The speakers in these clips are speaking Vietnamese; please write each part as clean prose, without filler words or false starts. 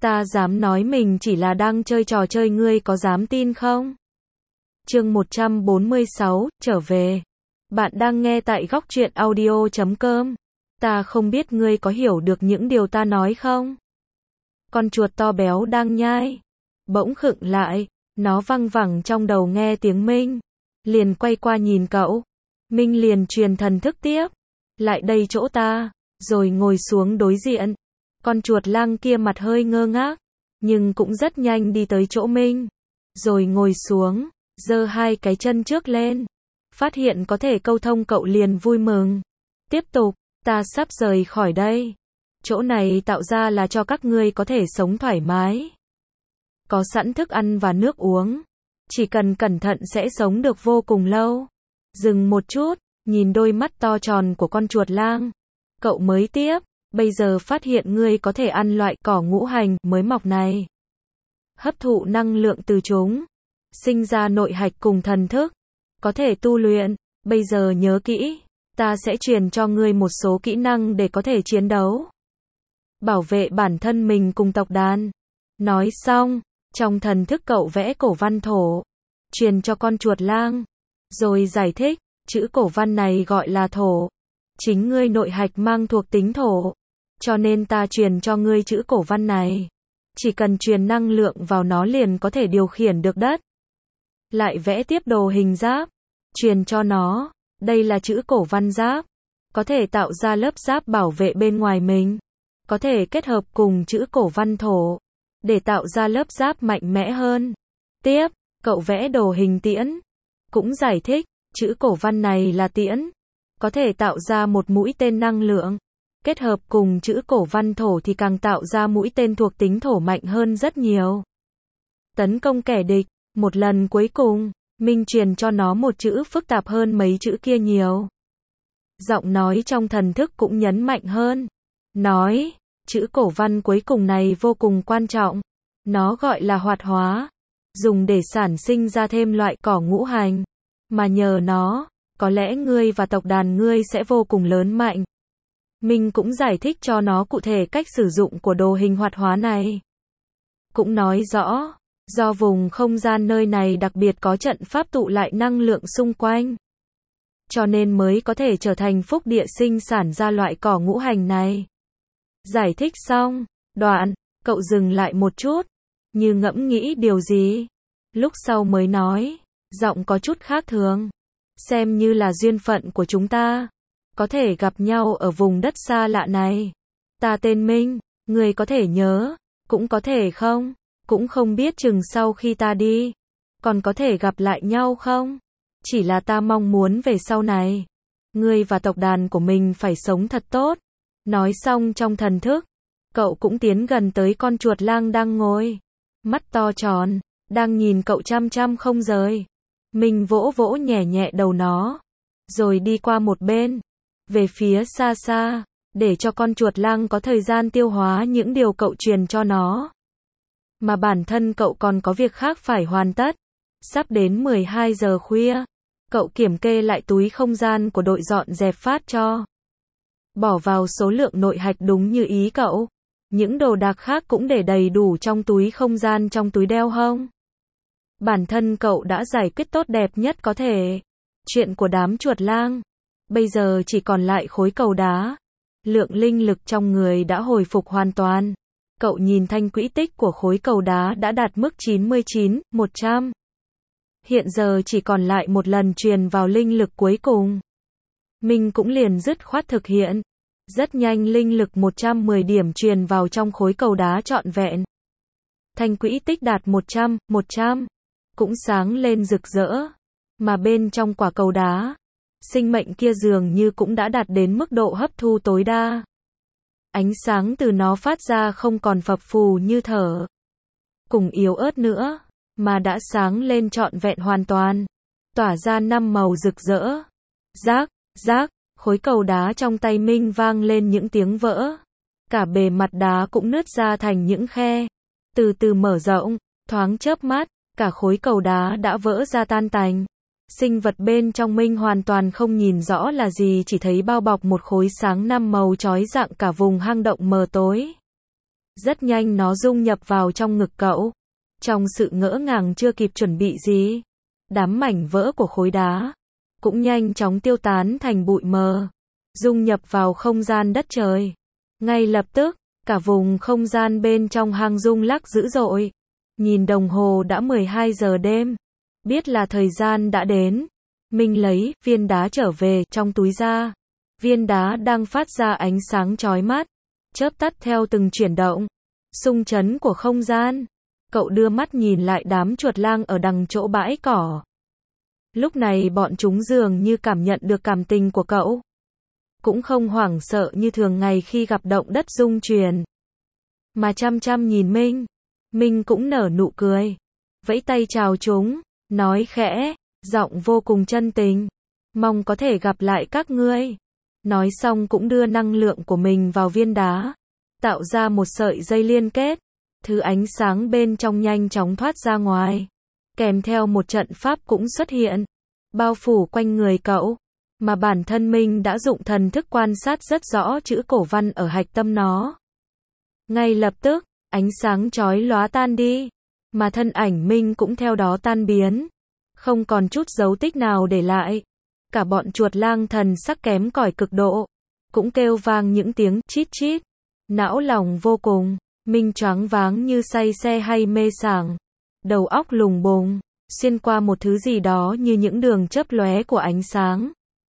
Ta dám nói mình chỉ là đang chơi trò chơi, ngươi có dám tin không? Chương 146, trở về. Bạn đang nghe tại Góc Truyện Audio.com. Ta không biết ngươi có hiểu được những điều ta nói không? Con chuột to béo đang nhai. Bỗng khựng lại, nó văng vẳng trong đầu nghe tiếng Minh. Liền quay qua nhìn cậu. Minh liền truyền thần thức tiếp. Lại đây chỗ ta, rồi ngồi xuống đối diện. Con chuột lang kia mặt hơi ngơ ngác, nhưng cũng rất nhanh đi tới chỗ Minh. Rồi ngồi xuống, giơ hai cái chân trước lên. Phát hiện có thể câu thông cậu liền vui mừng. Tiếp tục, ta sắp rời khỏi đây. Chỗ này tạo ra là cho các ngươi có thể sống thoải mái. Có sẵn thức ăn và nước uống. Chỉ cần cẩn thận sẽ sống được vô cùng lâu. Dừng một chút, nhìn đôi mắt to tròn của con chuột lang. Cậu mới tiếp, bây giờ phát hiện ngươi có thể ăn loại cỏ ngũ hành mới mọc này. Hấp thụ năng lượng từ chúng. Sinh ra nội hạch cùng thần thức. Có thể tu luyện. Bây giờ nhớ kỹ, ta sẽ truyền cho ngươi một số kỹ năng để có thể chiến đấu. Bảo vệ bản thân mình cùng tộc đàn. Nói xong, trong thần thức cậu vẽ cổ văn thổ. Truyền cho con chuột lang. Rồi giải thích, chữ cổ văn này gọi là thổ. Chính ngươi nội hạch mang thuộc tính thổ. Cho nên ta truyền cho ngươi chữ cổ văn này. Chỉ cần truyền năng lượng vào nó liền có thể điều khiển được đất. Lại vẽ tiếp đồ hình giáp. Truyền cho nó. Đây là chữ cổ văn giáp. Có thể tạo ra lớp giáp bảo vệ bên ngoài mình. Có thể kết hợp cùng chữ cổ văn thổ. Để tạo ra lớp giáp mạnh mẽ hơn. Tiếp, cậu vẽ đồ hình tiễn. Cũng giải thích, chữ cổ văn này là tiễn. Có thể tạo ra một mũi tên năng lượng. Kết hợp cùng chữ cổ văn thổ thì càng tạo ra mũi tên thuộc tính thổ mạnh hơn rất nhiều. Tấn công kẻ địch. Một lần cuối cùng, Minh truyền cho nó một chữ phức tạp hơn mấy chữ kia nhiều. Giọng nói trong thần thức cũng nhấn mạnh hơn. Nói, chữ cổ văn cuối cùng này vô cùng quan trọng. Nó gọi là hoạt hóa. Dùng để sản sinh ra thêm loại cỏ ngũ hành. Mà nhờ nó, có lẽ ngươi và tộc đàn ngươi sẽ vô cùng lớn mạnh. Minh cũng giải thích cho nó cụ thể cách sử dụng của đồ hình hoạt hóa này. Cũng nói rõ, do vùng không gian nơi này đặc biệt có trận pháp tụ lại năng lượng xung quanh. Cho nên mới có thể trở thành phúc địa sinh sản ra loại cỏ ngũ hành này. Giải thích xong, đoạn, cậu dừng lại một chút, như ngẫm nghĩ điều gì. Lúc sau mới nói, giọng có chút khác thường. Xem như là duyên phận của chúng ta. Có thể gặp nhau ở vùng đất xa lạ này. Ta tên Minh, người có thể nhớ, cũng có thể không. Cũng không biết chừng sau khi ta đi, còn có thể gặp lại nhau không? Chỉ là ta mong muốn về sau này, ngươi và tộc đàn của mình phải sống thật tốt. Nói xong trong thần thức, cậu cũng tiến gần tới con chuột lang đang ngồi. Mắt to tròn, đang nhìn cậu chăm chăm không rời. Mình vỗ vỗ nhẹ nhẹ đầu nó, rồi đi qua một bên, về phía xa xa, để cho con chuột lang có thời gian tiêu hóa những điều cậu truyền cho nó. Mà bản thân cậu còn có việc khác phải hoàn tất. Sắp đến 12 giờ khuya, cậu kiểm kê lại túi không gian của đội dọn dẹp phát cho. Bỏ vào số lượng nội hạch đúng như ý cậu. Những đồ đạc khác cũng để đầy đủ trong túi không gian trong túi đeo hông. Bản thân cậu đã giải quyết tốt đẹp nhất có thể. Chuyện của đám chuột lang. Bây giờ chỉ còn lại khối cầu đá. Lượng linh lực trong người đã hồi phục hoàn toàn. Cậu nhìn thanh quỹ tích của khối cầu đá đã đạt mức 99, 100. Hiện giờ chỉ còn lại một lần truyền vào linh lực cuối cùng. Mình cũng liền dứt khoát thực hiện. Rất nhanh linh lực 110 điểm truyền vào trong khối cầu đá trọn vẹn. Thanh quỹ tích đạt 100, 100. Cũng sáng lên rực rỡ. Mà bên trong quả cầu đá, sinh mệnh kia dường như cũng đã đạt đến mức độ hấp thu tối đa. Ánh sáng từ nó phát ra không còn phập phù như thở. Cùng yếu ớt nữa, mà đã sáng lên trọn vẹn hoàn toàn. Tỏa ra 5 màu rực rỡ. Rác, rác, khối cầu đá trong tay Minh vang lên những tiếng vỡ. Cả bề mặt đá cũng nứt ra thành những khe. Từ từ mở rộng, thoáng chớp mắt, cả khối cầu đá đã vỡ ra tan tành. Sinh vật bên trong Minh hoàn toàn không nhìn rõ là gì, chỉ thấy bao bọc một khối sáng 5 màu chói rạng cả vùng hang động mờ tối. Rất nhanh nó dung nhập vào trong ngực cậu. Trong sự ngỡ ngàng chưa kịp chuẩn bị gì, đám mảnh vỡ của khối đá cũng nhanh chóng tiêu tán thành bụi mờ, dung nhập vào không gian đất trời. Ngay lập tức, cả vùng không gian bên trong hang rung lắc dữ dội. Nhìn đồng hồ đã 12 giờ đêm, biết là thời gian đã đến. Minh lấy viên đá trở về trong túi ra. Viên đá đang phát ra ánh sáng chói mắt, chớp tắt theo từng chuyển động, xung chấn của không gian. Cậu đưa mắt nhìn lại đám chuột lang ở đằng chỗ bãi cỏ. Lúc này bọn chúng dường như cảm nhận được cảm tình của cậu. Cũng không hoảng sợ như thường ngày khi gặp động đất rung chuyển, mà chăm chăm nhìn Minh. Minh cũng nở nụ cười, vẫy tay chào chúng, nói khẽ, giọng vô cùng chân tình. Mong có thể gặp lại các ngươi. Nói xong cũng đưa năng lượng của mình vào viên đá, tạo ra một sợi dây liên kết. Thứ ánh sáng bên trong nhanh chóng thoát ra ngoài, kèm theo một trận pháp cũng xuất hiện, bao phủ quanh người cậu, mà bản thân Minh đã dụng thần thức quan sát rất rõ chữ cổ văn ở hạch tâm nó. Ngay lập tức, ánh sáng chói lóa tan đi, mà thân ảnh Minh cũng theo đó tan biến, không còn chút dấu tích nào để lại. Cả bọn chuột lang thần sắc kém cỏi cực độ, cũng kêu vang những tiếng chít chít, não lòng vô cùng. Minh choáng váng như say xe hay mê sảng, đầu óc lùng bùng, xuyên qua một thứ gì đó như những đường chớp lóe của ánh sáng.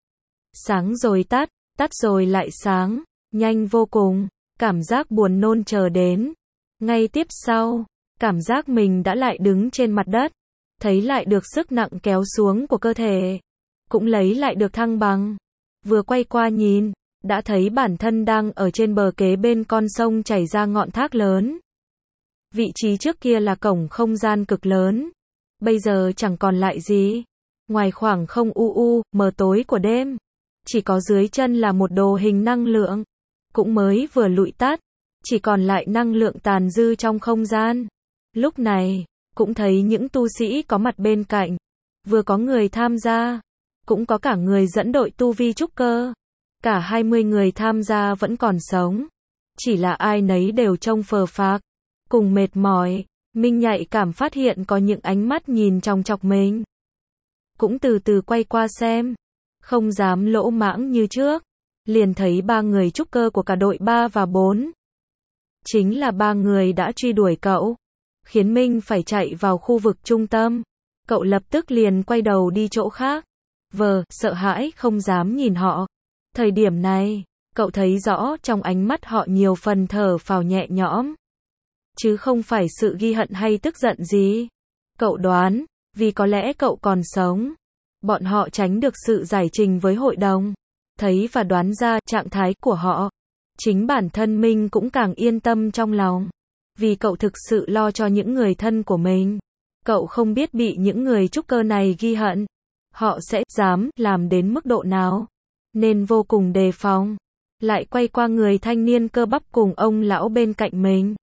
Sáng rồi tắt, tắt rồi lại sáng, nhanh vô cùng, cảm giác buồn nôn chờ đến. Ngay tiếp sau, cảm giác mình đã lại đứng trên mặt đất, thấy lại được sức nặng kéo xuống của cơ thể, cũng lấy lại được thăng bằng. Vừa quay qua nhìn, đã thấy bản thân đang ở trên bờ kế bên con sông chảy ra ngọn thác lớn. Vị trí trước kia là cổng không gian cực lớn, bây giờ chẳng còn lại gì. Ngoài khoảng không mờ tối của đêm, chỉ có dưới chân là một đồ hình năng lượng, cũng mới vừa lụi tắt, chỉ còn lại năng lượng tàn dư trong không gian. Lúc này, cũng thấy những tu sĩ có mặt bên cạnh, vừa có người tham gia, cũng có cả người dẫn đội tu vi trúc cơ. Cả 20 người tham gia vẫn còn sống, chỉ là ai nấy đều trông phờ phạc, cùng mệt mỏi. Minh nhạy cảm phát hiện có những ánh mắt nhìn chòng chọc mình, cũng từ từ quay qua xem, không dám lỗ mãng như trước, liền thấy 3 người trúc cơ của cả đội 3 và 4. Chính là 3 người đã truy đuổi cậu, khiến Minh phải chạy vào khu vực trung tâm. Cậu lập tức liền quay đầu đi chỗ khác, sợ hãi không dám nhìn họ. Thời điểm này, cậu thấy rõ trong ánh mắt họ nhiều phần thở phào nhẹ nhõm, chứ không phải sự ghi hận hay tức giận gì. Cậu đoán, vì có lẽ cậu còn sống, bọn họ tránh được sự giải trình với hội đồng, thấy và đoán ra trạng thái của họ. Chính bản thân Minh cũng càng yên tâm trong lòng, vì cậu thực sự lo cho những người thân của mình. Cậu không biết bị những người trúc cơ này ghi hận, họ sẽ dám làm đến mức độ nào, nên vô cùng đề phòng. Lại quay qua người thanh niên cơ bắp cùng ông lão bên cạnh mình,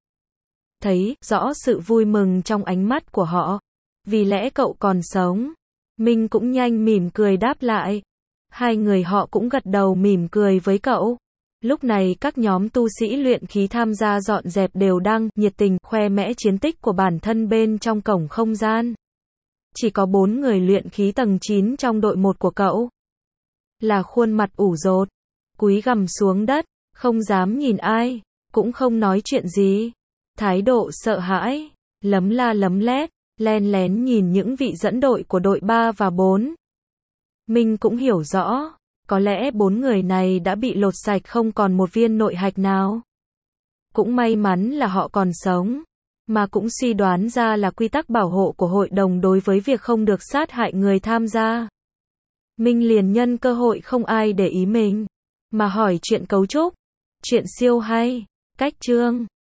thấy rõ sự vui mừng trong ánh mắt của họ, vì lẽ cậu còn sống. Minh cũng nhanh mỉm cười đáp lại. Hai người họ cũng gật đầu mỉm cười với cậu. Lúc này các nhóm tu sĩ luyện khí tham gia dọn dẹp đều đang nhiệt tình khoe mẽ chiến tích của bản thân bên trong cổng không gian. Chỉ có 4 người luyện khí tầng 9 trong đội 1 của cậu là khuôn mặt ủ rột, cúi gằm xuống đất, không dám nhìn ai, cũng không nói chuyện gì. Thái độ sợ hãi, lấm la lấm lét, len lén nhìn những vị dẫn đội của đội 3 và 4. Minh cũng hiểu rõ, có lẽ 4 người này đã bị lột sạch không còn một viên nội hạch nào. Cũng may mắn là họ còn sống, mà cũng suy đoán ra là quy tắc bảo hộ của hội đồng đối với việc không được sát hại người tham gia. Minh liền nhân cơ hội không ai để ý mình, mà hỏi chuyện cấu trúc, chuyện siêu hay, cách chương.